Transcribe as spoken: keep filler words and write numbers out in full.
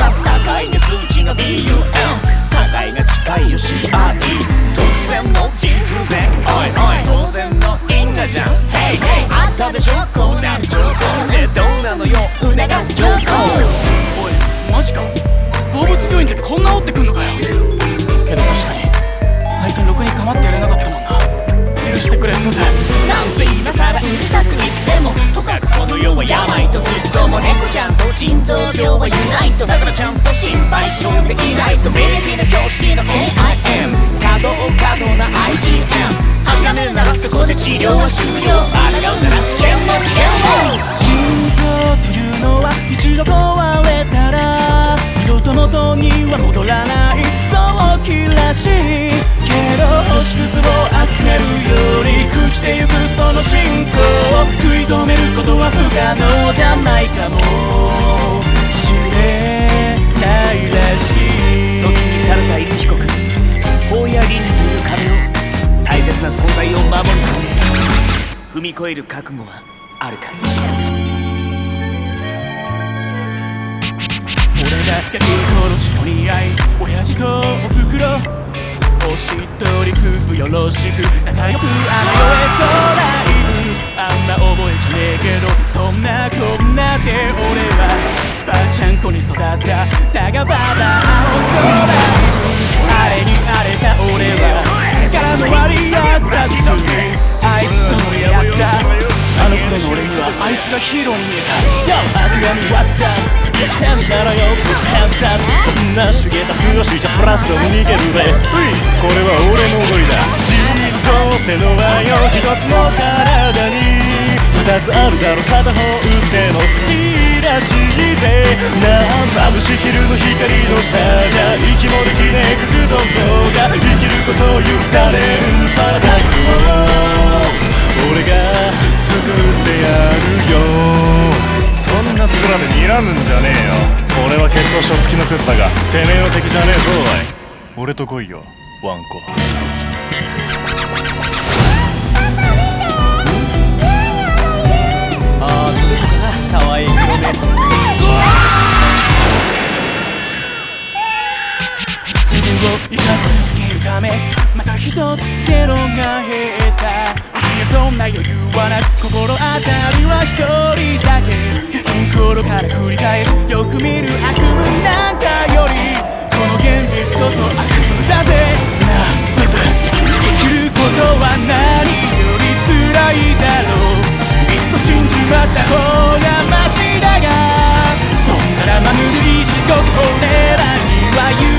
さす高いね数値が ビーユーエム 互いが近いよ シーアールイー 突然の腎不全おいおい当然の因果じゃん Hey hey あったでしょこうなる兆候ねどうなのよ促す兆候おいマジか動物病院ってこんな折ってくんのかよけど確かに最近ろくに構ってやれなかったもんな許してくれすずなんて今さらうるさく言ってもとかくこの世は病とずっとも猫ちゃんと腎臓病はユナイトだからちゃんと心配性でいないと免疫の標識の エーアイエム 可動可動な アイジーエム 諦めるならそこで治療は終了抗うなら治験も治験も心臓っていうのは一度壊れたら二度と元には戻らない臓器らしいけど星屑を集めるより朽ちてゆくその進行を食い止めることは不可能じゃないかもしれないらしい時にされた犬被告法や倫理という壁を大切な存在を守るため踏み越える覚悟はあるかい俺が焼き殺しの似合い親父とおふくろおしどり夫婦よろしく仲良くあの世へとライブあんま覚えじゃねえけどそんなこんなで俺はばあちゃん子に育っただがババアをドライブあれにあれか俺は柄の悪いやつだとするあいつとのやったあの頃の俺にはあいつがヒーローに見えた Yo 悪魔に What's up 生きてみたらよ Put your hands up そんな手芸達をしちゃフラットに逃げるぜこれは俺の思いだ腎臓ってのはよ一つの体に二つあるだろ片方打ってもいいらしいぜなあ眩しい昼の光の下じゃ息もできねえクズどもが生きることを許されるパラダイスを俺が作ってやるよそんな面で睨むんじゃねえよ俺は血統書付きのクズだがてめえは敵じゃねえぞおい俺と来いよワンコあーどこかなかわいい黒目鈴を生かし続けるためまた一つゼロが減ったうちにそんな余裕はなく心当たりは一人だけ心から繰り返しよく見る悪夢なんかよりこの現実こそ悪夢だぜなあすず生きることは何より辛いだろういっそ死んじまった方がマシだがそんならまぬるい地獄俺らには